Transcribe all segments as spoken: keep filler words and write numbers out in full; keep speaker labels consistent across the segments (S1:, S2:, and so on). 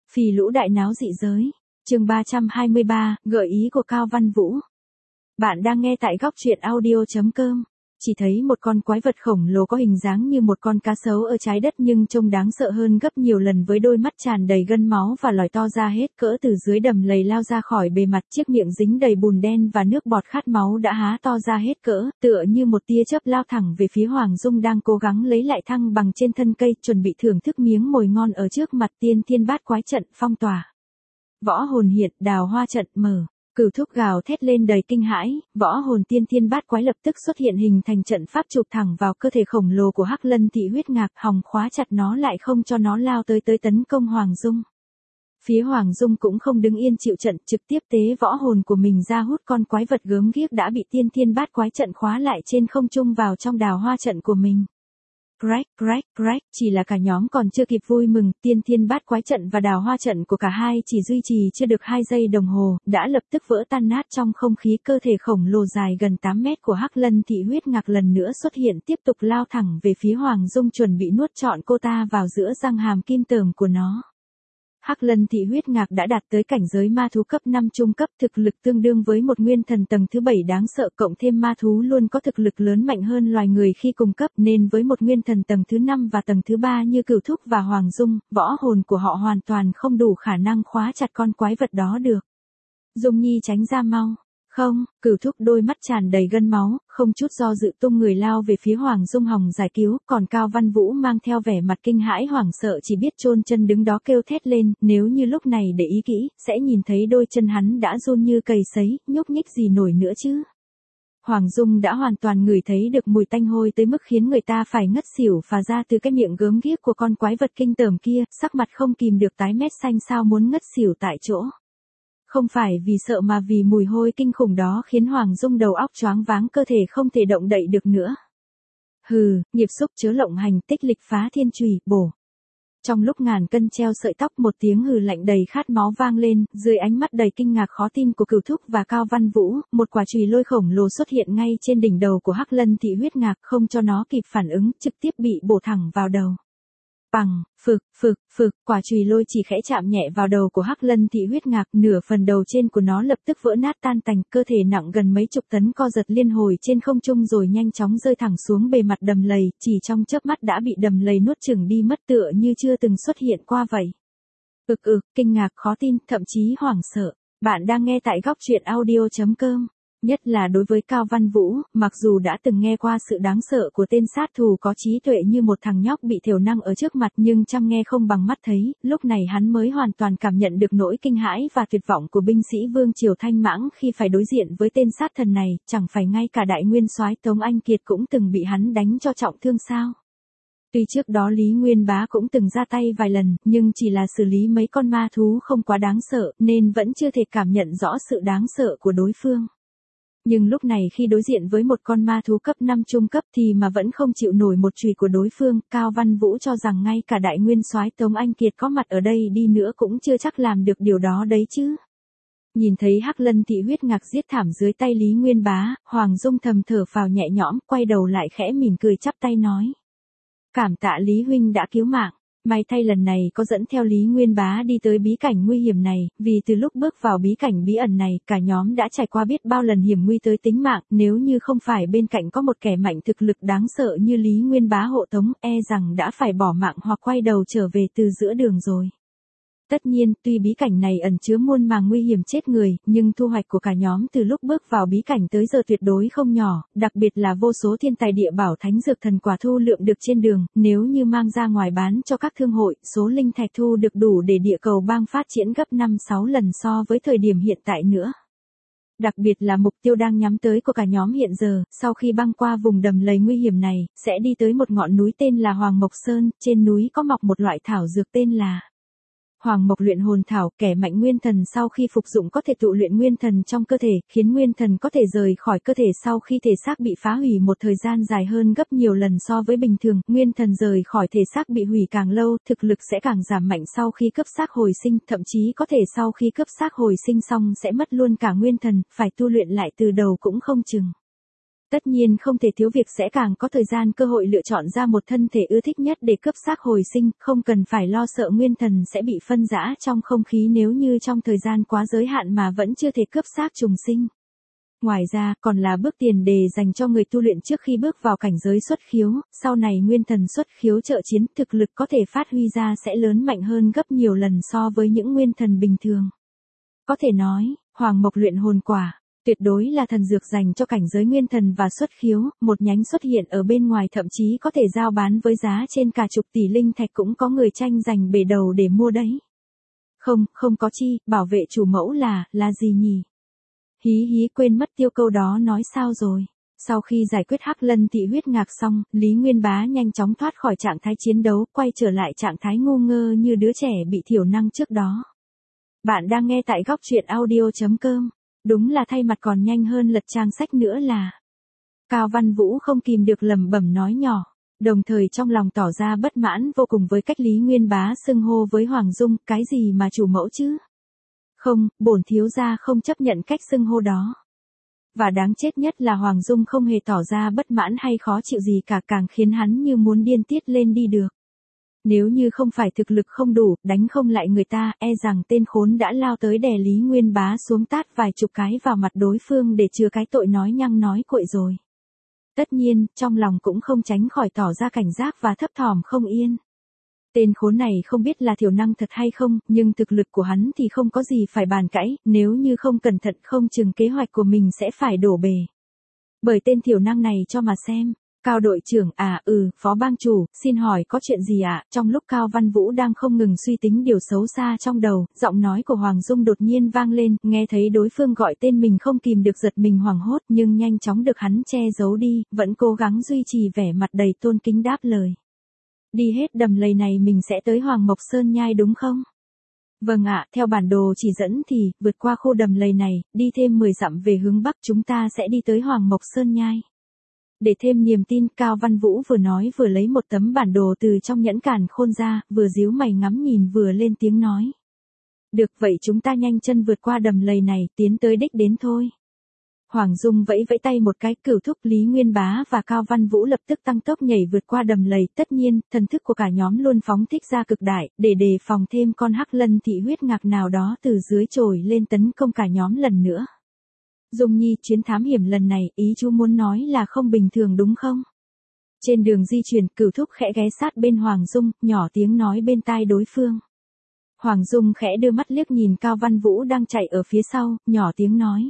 S1: Phì lũ đại náo dị giới. Chương ba trăm hai mươi ba, gợi ý của Cao Văn Vũ. Bạn đang nghe tại góc truyện audio chấm com. Chỉ thấy một con quái vật khổng lồ có hình dáng như một con cá sấu ở trái đất nhưng trông đáng sợ hơn gấp nhiều lần, với đôi mắt tràn đầy gân máu và lòi to ra hết cỡ, từ dưới đầm lầy lao ra khỏi bề mặt, chiếc miệng dính đầy bùn đen và nước bọt khát máu đã há to ra hết cỡ, tựa như một tia chớp lao thẳng về phía Hoàng Dung đang cố gắng lấy lại thăng bằng trên thân cây, chuẩn bị thưởng thức miếng mồi ngon ở trước mặt. Tiên Thiên Bát Quái Trận phong tỏa. Võ hồn hiện, đào hoa trận mở. Cửu thúc gào thét lên đầy kinh hãi, võ hồn tiên thiên bát quái lập tức xuất hiện hình thành trận pháp chụp thẳng vào cơ thể khổng lồ của Hắc Lân Thị Huyết Ngạc, hòng khóa chặt nó lại không cho nó lao tới tới tấn công Hoàng Dung. Phía Hoàng Dung cũng không đứng yên chịu trận, trực tiếp tế võ hồn của mình ra hút con quái vật gớm ghiếc đã bị tiên thiên bát quái trận khóa lại trên không trung vào trong đào hoa trận của mình. Crack, crack, crack, chỉ là cả nhóm còn chưa kịp vui mừng, tiên thiên bát quái trận và đào hoa trận của cả hai chỉ duy trì chưa được hai giây đồng hồ, đã lập tức vỡ tan nát trong không khí. Cơ thể khổng lồ dài gần tám mét của Hắc Lân Thị Huyết Ngạc lần nữa xuất hiện, tiếp tục lao thẳng về phía Hoàng Dung, chuẩn bị nuốt trọn cô ta vào giữa răng hàm kim tởm của nó. Hắc Lân Thị Huyết Ngạc đã đạt tới cảnh giới ma thú cấp năm trung cấp, thực lực tương đương với một nguyên thần tầng thứ bảy đáng sợ, cộng thêm ma thú luôn có thực lực lớn mạnh hơn loài người khi cùng cấp, nên với một nguyên thần tầng thứ năm và tầng thứ ba như Cửu Thúc và Hoàng Dung, võ hồn của họ hoàn toàn không đủ khả năng khóa chặt con quái vật đó được. Dung Nhi tránh ra mau. Không, Cửu Thúc đôi mắt tràn đầy gân máu, không chút do dự tung người lao về phía Hoàng Dung hòng giải cứu, còn Cao Văn Vũ mang theo vẻ mặt kinh hãi hoảng sợ chỉ biết chôn chân đứng đó kêu thét lên, nếu như lúc này để ý kỹ, sẽ nhìn thấy đôi chân hắn đã run như cầy sấy, nhúc nhích gì nổi nữa chứ. Hoàng Dung đã hoàn toàn ngửi thấy được mùi tanh hôi tới mức khiến người ta phải ngất xỉu phà ra từ cái miệng gớm ghiếc của con quái vật kinh tởm kia, sắc mặt không kìm được tái mét xanh xao muốn ngất xỉu tại chỗ. Không phải vì sợ mà vì mùi hôi kinh khủng đó khiến Hoàng Dung đầu óc choáng váng, cơ thể không thể động đậy được nữa. Hừ, nghiệp xúc chớ lộng hành, tích lịch phá thiên chùy, bổ. Trong lúc ngàn cân treo sợi tóc, một tiếng hừ lạnh đầy khát máu vang lên, dưới ánh mắt đầy kinh ngạc khó tin của Cửu Thúc và Cao Văn Vũ, một quả chùy lôi khổng lồ xuất hiện ngay trên đỉnh đầu của Hắc Lân Thị Huyết Ngạc, không cho nó kịp phản ứng, trực tiếp bị bổ thẳng vào đầu. Bằng, phực, phực, phực, quả chùy lôi chỉ khẽ chạm nhẹ vào đầu của Hắc Lân Thị Huyết Ngạc, nửa phần đầu trên của nó lập tức vỡ nát tan tành, cơ thể nặng gần mấy chục tấn co giật liên hồi trên không trung rồi nhanh chóng rơi thẳng xuống bề mặt đầm lầy, chỉ trong chớp mắt đã bị đầm lầy nuốt chửng đi mất, tựa như chưa từng xuất hiện qua vậy. Ực ực, kinh ngạc khó tin, thậm chí hoảng sợ. Bạn đang nghe tại góc truyện audio chấm com. Nhất là đối với Cao Văn Vũ, mặc dù đã từng nghe qua sự đáng sợ của tên sát thủ có trí tuệ như một thằng nhóc bị thiểu năng ở trước mặt, nhưng chăm nghe không bằng mắt thấy, lúc này hắn mới hoàn toàn cảm nhận được nỗi kinh hãi và tuyệt vọng của binh sĩ Vương Triều Thanh Mãng khi phải đối diện với tên sát thần này, chẳng phải ngay cả đại nguyên soái Tống Anh Kiệt cũng từng bị hắn đánh cho trọng thương sao? Tuy trước đó Lý Nguyên Bá cũng từng ra tay vài lần, nhưng chỉ là xử lý mấy con ma thú không quá đáng sợ, nên vẫn chưa thể cảm nhận rõ sự đáng sợ của đối phương. Nhưng lúc này khi đối diện với một con ma thú cấp năm trung cấp thì mà vẫn không chịu nổi một chùy của đối phương, Cao Văn Vũ cho rằng ngay cả đại nguyên soái Tống Anh Kiệt có mặt ở đây đi nữa cũng chưa chắc làm được điều đó đấy chứ. Nhìn thấy Hắc Lân Thị Huyết Ngạc giết thảm dưới tay Lý Nguyên Bá, Hoàng Dung thầm thở phào nhẹ nhõm, quay đầu lại khẽ mỉm cười chắp tay nói. Cảm tạ Lý huynh đã cứu mạng. May thay lần này có dẫn theo Lý Nguyên Bá đi tới bí cảnh nguy hiểm này, vì từ lúc bước vào bí cảnh bí ẩn này, cả nhóm đã trải qua biết bao lần hiểm nguy tới tính mạng, nếu như không phải bên cạnh có một kẻ mạnh thực lực đáng sợ như Lý Nguyên Bá hộ tống, e rằng đã phải bỏ mạng hoặc quay đầu trở về từ giữa đường rồi. Tất nhiên, tuy bí cảnh này ẩn chứa muôn màng nguy hiểm chết người, nhưng thu hoạch của cả nhóm từ lúc bước vào bí cảnh tới giờ tuyệt đối không nhỏ, đặc biệt là vô số thiên tài địa bảo thánh dược thần quả thu lượm được trên đường, nếu như mang ra ngoài bán cho các thương hội, số linh thạch thu được đủ để địa cầu bang phát triển gấp năm sáu lần so với thời điểm hiện tại nữa. Đặc biệt là mục tiêu đang nhắm tới của cả nhóm hiện giờ, sau khi băng qua vùng đầm lầy nguy hiểm này, sẽ đi tới một ngọn núi tên là Hoàng Mộc Sơn, trên núi có mọc một loại thảo dược tên là Hoàng Mộc Luyện Hồn Thảo. Kẻ mạnh nguyên thần sau khi phục dụng có thể tụ luyện nguyên thần trong cơ thể, khiến nguyên thần có thể rời khỏi cơ thể sau khi thể xác bị phá hủy một thời gian dài hơn gấp nhiều lần so với bình thường. Nguyên thần rời khỏi thể xác bị hủy càng lâu, thực lực sẽ càng giảm mạnh sau khi cấp xác hồi sinh, thậm chí có thể sau khi cấp xác hồi sinh xong sẽ mất luôn cả nguyên thần, phải tu luyện lại từ đầu cũng không chừng. Tất nhiên không thể thiếu việc sẽ càng có thời gian cơ hội lựa chọn ra một thân thể ưa thích nhất để cấp xác hồi sinh, không cần phải lo sợ nguyên thần sẽ bị phân rã trong không khí nếu như trong thời gian quá giới hạn mà vẫn chưa thể cấp xác trùng sinh. Ngoài ra, còn là bước tiền đề dành cho người tu luyện trước khi bước vào cảnh giới xuất khiếu, sau này nguyên thần xuất khiếu trợ chiến, thực lực có thể phát huy ra sẽ lớn mạnh hơn gấp nhiều lần so với những nguyên thần bình thường. Có thể nói, Hoàng Mộc luyện hồn quả, tuyệt đối là thần dược dành cho cảnh giới nguyên thần và xuất khiếu, một nhánh xuất hiện ở bên ngoài thậm chí có thể giao bán với giá trên cả chục tỷ linh thạch cũng có người tranh giành bể đầu để mua đấy. Không, không có chi, bảo vệ chủ mẫu là, là gì nhỉ? Hí hí quên mất tiêu câu đó nói sao rồi. Sau khi giải quyết Hắc Lân thị huyết ngạc xong, Lý Nguyên Bá nhanh chóng thoát khỏi trạng thái chiến đấu, quay trở lại trạng thái ngu ngơ như đứa trẻ bị thiểu năng trước đó. Bạn đang nghe tại góc truyện audio chấm com. Đúng là thay mặt còn nhanh hơn lật trang sách nữa là. Cao Văn Vũ không kìm được lẩm bẩm nói nhỏ, đồng thời trong lòng tỏ ra bất mãn vô cùng với cách Lý Nguyên Bá xưng hô với Hoàng Dung, cái gì mà chủ mẫu chứ? Không, bổn thiếu gia không chấp nhận cách xưng hô đó. Và đáng chết nhất là Hoàng Dung không hề tỏ ra bất mãn hay khó chịu gì cả, càng khiến hắn như muốn điên tiết lên đi được. Nếu như không phải thực lực không đủ, đánh không lại người ta, e rằng tên khốn đã lao tới đè Lý Nguyên Bá xuống tát vài chục cái vào mặt đối phương để chừa cái tội nói nhăng nói cuội rồi. Tất nhiên, trong lòng cũng không tránh khỏi tỏ ra cảnh giác và thấp thỏm không yên. Tên khốn này không biết là thiểu năng thật hay không, nhưng thực lực của hắn thì không có gì phải bàn cãi, nếu như không cẩn thận không chừng kế hoạch của mình sẽ phải đổ bể. Bởi tên thiểu năng này cho mà xem. Cao đội trưởng, à ừ, phó bang chủ, xin hỏi có chuyện gì ạ? À? Trong lúc Cao Văn Vũ đang không ngừng suy tính điều xấu xa trong đầu, giọng nói của Hoàng Dung đột nhiên vang lên, nghe thấy đối phương gọi tên mình không kìm được giật mình hoảng hốt nhưng nhanh chóng được hắn che giấu đi, vẫn cố gắng duy trì vẻ mặt đầy tôn kính đáp lời. Đi hết đầm lầy này mình sẽ tới Hoàng Mộc Sơn Nhai đúng không? Vâng ạ, theo bản đồ chỉ dẫn thì, vượt qua khu đầm lầy này, đi thêm mười dặm về hướng Bắc chúng ta sẽ đi tới Hoàng Mộc Sơn Nhai. Để thêm niềm tin, Cao Văn Vũ vừa nói vừa lấy một tấm bản đồ từ trong nhẫn càn khôn ra, vừa díu mày ngắm nhìn vừa lên tiếng nói. Được vậy chúng ta nhanh chân vượt qua đầm lầy này, tiến tới đích đến thôi. Hoàng Dung vẫy vẫy tay một cái, cửu thúc Lý Nguyên Bá và Cao Văn Vũ lập tức tăng tốc nhảy vượt qua đầm lầy, tất nhiên, thần thức của cả nhóm luôn phóng thích ra cực đại, để đề phòng thêm con Hắc Lân thị huyết ngạc nào đó từ dưới trồi lên tấn công cả nhóm lần nữa. Dung Nhi, chuyến thám hiểm lần này, ý chú muốn nói là không bình thường đúng không? Trên đường di chuyển, cửu thúc khẽ ghé sát bên Hoàng Dung, nhỏ tiếng nói bên tai đối phương. Hoàng Dung khẽ đưa mắt liếc nhìn Cao Văn Vũ đang chạy ở phía sau, nhỏ tiếng nói.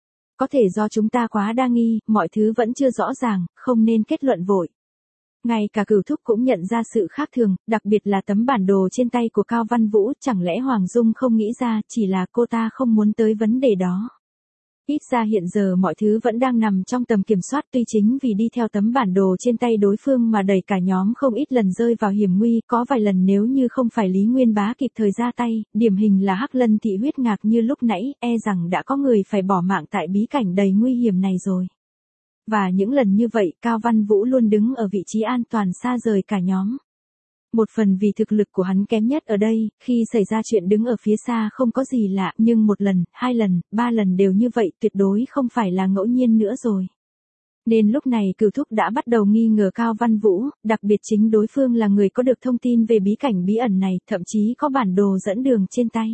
S1: Có thể do chúng ta quá đa nghi, mọi thứ vẫn chưa rõ ràng, không nên kết luận vội. Ngay cả cửu thúc cũng nhận ra sự khác thường, đặc biệt là tấm bản đồ trên tay của Cao Văn Vũ, chẳng lẽ Hoàng Dung không nghĩ ra, chỉ là cô ta không muốn tới vấn đề đó. Ít ra hiện giờ mọi thứ vẫn đang nằm trong tầm kiểm soát, tuy chính vì đi theo tấm bản đồ trên tay đối phương mà đẩy cả nhóm không ít lần rơi vào hiểm nguy, có vài lần nếu như không phải Lý Nguyên Bá kịp thời ra tay, điển hình là Hắc Lân thị huyết ngạc như lúc nãy, e rằng đã có người phải bỏ mạng tại bí cảnh đầy nguy hiểm này rồi. Và những lần như vậy, Cao Văn Vũ luôn đứng ở vị trí an toàn xa rời cả nhóm. Một phần vì thực lực của hắn kém nhất ở đây, khi xảy ra chuyện đứng ở phía xa không có gì lạ, nhưng một lần, hai lần, ba lần đều như vậy tuyệt đối không phải là ngẫu nhiên nữa rồi. Nên lúc này cửu thúc đã bắt đầu nghi ngờ Cao Văn Vũ, đặc biệt chính đối phương là người có được thông tin về bí cảnh bí ẩn này, thậm chí có bản đồ dẫn đường trên tay.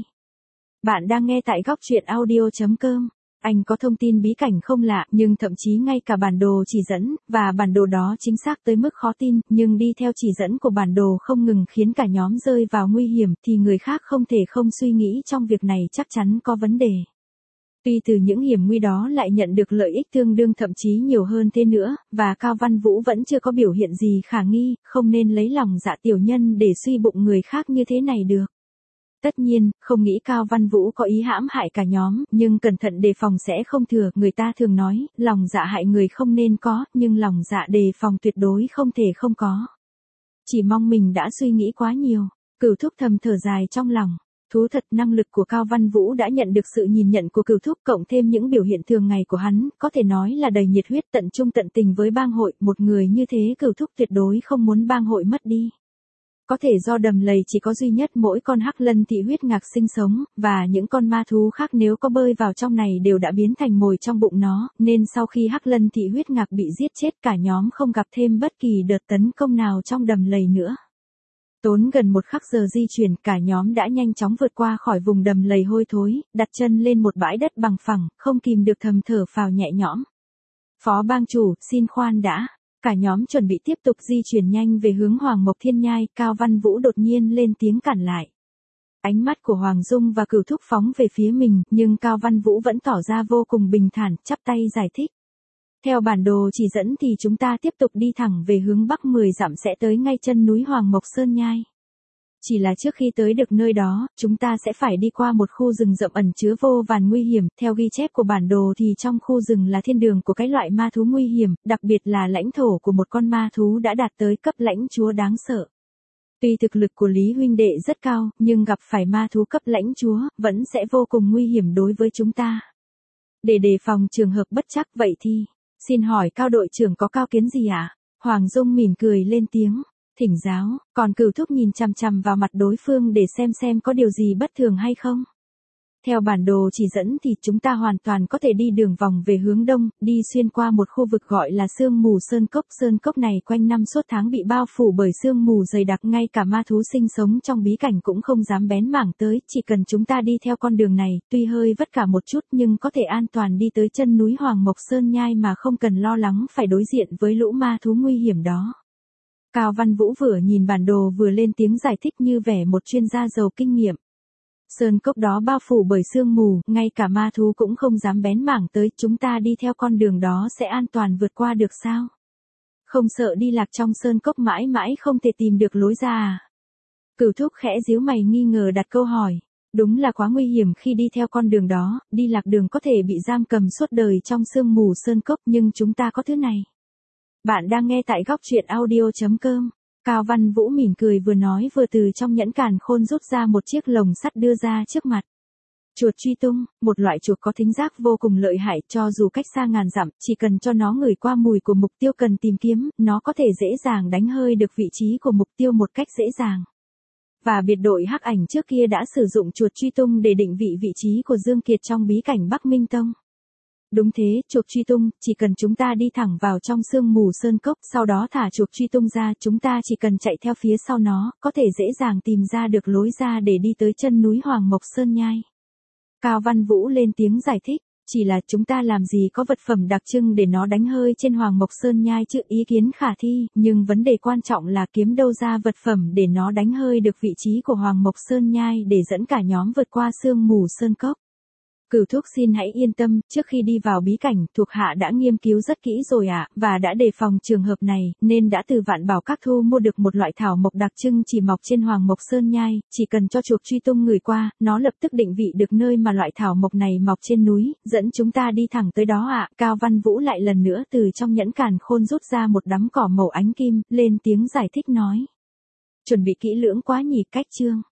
S1: Bạn đang nghe tại góc truyện audio chấm com. Anh có thông tin bí cảnh không lạ, nhưng thậm chí ngay cả bản đồ chỉ dẫn, và bản đồ đó chính xác tới mức khó tin, nhưng đi theo chỉ dẫn của bản đồ không ngừng khiến cả nhóm rơi vào nguy hiểm, thì người khác không thể không suy nghĩ trong việc này chắc chắn có vấn đề. Tuy từ những hiểm nguy đó lại nhận được lợi ích tương đương thậm chí nhiều hơn thế nữa, và Cao Văn Vũ vẫn chưa có biểu hiện gì khả nghi, không nên lấy lòng dạ tiểu nhân để suy bụng người khác như thế này được. Tất nhiên, không nghĩ Cao Văn Vũ có ý hãm hại cả nhóm, nhưng cẩn thận đề phòng sẽ không thừa, người ta thường nói, lòng dạ hại người không nên có, nhưng lòng dạ đề phòng tuyệt đối không thể không có. Chỉ mong mình đã suy nghĩ quá nhiều, cửu thúc thầm thở dài trong lòng. Thú thật, năng lực của Cao Văn Vũ đã nhận được sự nhìn nhận của cửu thúc, cộng thêm những biểu hiện thường ngày của hắn, có thể nói là đầy nhiệt huyết, tận trung tận tình với bang hội, một người như thế cửu thúc tuyệt đối không muốn bang hội mất đi. Có thể do đầm lầy chỉ có duy nhất mỗi con hắc lân thị huyết ngạc sinh sống, và những con ma thú khác nếu có bơi vào trong này đều đã biến thành mồi trong bụng nó, nên sau khi hắc lân thị huyết ngạc bị giết chết cả nhóm không gặp thêm bất kỳ đợt tấn công nào trong đầm lầy nữa. Tốn gần một khắc giờ di chuyển, cả nhóm đã nhanh chóng vượt qua khỏi vùng đầm lầy hôi thối, đặt chân lên một bãi đất bằng phẳng, không kìm được thầm thở phào nhẹ nhõm. Phó bang chủ, xin khoan đã. Cả nhóm chuẩn bị tiếp tục di chuyển nhanh về hướng Hoàng Mộc Thiên Nhai, Cao Văn Vũ đột nhiên lên tiếng cản lại. Ánh mắt của Hoàng Dung và Cửu Thúc phóng về phía mình, nhưng Cao Văn Vũ vẫn tỏ ra vô cùng bình thản, chắp tay giải thích. Theo bản đồ chỉ dẫn thì chúng ta tiếp tục đi thẳng về hướng bắc mười dặm sẽ tới ngay chân núi Hoàng Mộc Sơn Nhai. Chỉ là trước khi tới được nơi đó, chúng ta sẽ phải đi qua một khu rừng rậm ẩn chứa vô vàn nguy hiểm. Theo ghi chép của bản đồ thì trong khu rừng là thiên đường của cái loại ma thú nguy hiểm, đặc biệt là lãnh thổ của một con ma thú đã đạt tới cấp lãnh chúa đáng sợ. Tuy thực lực của Lý huynh đệ rất cao, nhưng gặp phải ma thú cấp lãnh chúa, vẫn sẽ vô cùng nguy hiểm đối với chúng ta. Để đề phòng trường hợp bất trắc vậy thì, xin hỏi Cao đội trưởng có cao kiến gì ạ? À? Hoàng Dung mỉm cười lên tiếng. Thỉnh giáo, còn Cửu Thúc nhìn chằm chằm vào mặt đối phương để xem xem có điều gì bất thường hay không. Theo bản đồ chỉ dẫn thì chúng ta hoàn toàn có thể đi đường vòng về hướng đông, đi xuyên qua một khu vực gọi là sương mù sơn cốc. Sơn cốc này quanh năm suốt tháng bị bao phủ bởi sương mù dày đặc, ngay cả ma thú sinh sống trong bí cảnh cũng không dám bén mảng tới. Chỉ cần chúng ta đi theo con đường này, tuy hơi vất vả một chút nhưng có thể an toàn đi tới chân núi Hoàng Mộc Sơn Nhai mà không cần lo lắng phải đối diện với lũ ma thú nguy hiểm đó. Cao Văn Vũ vừa nhìn bản đồ vừa lên tiếng giải thích như vẻ một chuyên gia giàu kinh nghiệm. Sơn cốc đó bao phủ bởi sương mù, ngay cả ma thú cũng không dám bén mảng tới, chúng ta đi theo con đường đó sẽ an toàn vượt qua được sao? Không sợ đi lạc trong sơn cốc mãi mãi không thể tìm được lối ra à? Cửu Thúc khẽ díu mày nghi ngờ đặt câu hỏi. Đúng là quá nguy hiểm khi đi theo con đường đó, đi lạc đường có thể bị giam cầm suốt đời trong sương mù sơn cốc, nhưng chúng ta có thứ này. Bạn đang nghe tại góc truyện audio chấm com. Cao Văn Vũ mỉm cười vừa nói vừa từ trong nhẫn càn khôn rút ra một chiếc lồng sắt đưa ra trước mặt. Chuột truy tung, một loại chuột có thính giác vô cùng lợi hại, cho dù cách xa ngàn dặm, chỉ cần cho nó ngửi qua mùi của mục tiêu cần tìm kiếm, nó có thể dễ dàng đánh hơi được vị trí của mục tiêu một cách dễ dàng. Và biệt đội hắc ảnh trước kia đã sử dụng chuột truy tung để định vị vị trí của Dương Kiệt trong bí cảnh Bắc Minh Tông. Đúng thế, chuột truy tung, chỉ cần chúng ta đi thẳng vào trong sương mù sơn cốc, sau đó thả chuột truy tung ra, chúng ta chỉ cần chạy theo phía sau nó, có thể dễ dàng tìm ra được lối ra để đi tới chân núi Hoàng Mộc Sơn Nhai. Cao Văn Vũ lên tiếng giải thích, chỉ là chúng ta làm gì có vật phẩm đặc trưng để nó đánh hơi trên Hoàng Mộc Sơn Nhai chứ, ý kiến khả thi, nhưng vấn đề quan trọng là kiếm đâu ra vật phẩm để nó đánh hơi được vị trí của Hoàng Mộc Sơn Nhai để dẫn cả nhóm vượt qua sương mù sơn cốc. Cửu Thúc xin hãy yên tâm, trước khi đi vào bí cảnh, thuộc hạ đã nghiên cứu rất kỹ rồi ạ, à, và đã đề phòng trường hợp này, nên đã từ Vạn Bảo Các thu mua được một loại thảo mộc đặc trưng chỉ mọc trên Hoàng Mộc Sơn Nhai, chỉ cần cho chuột truy tung người qua, nó lập tức định vị được nơi mà loại thảo mộc này mọc trên núi, dẫn chúng ta đi thẳng tới đó ạ. À. Cao Văn Vũ lại lần nữa từ trong nhẫn càn khôn rút ra một đám cỏ màu ánh kim, lên tiếng giải thích nói. Chuẩn bị kỹ lưỡng quá nhỉ, cách chương.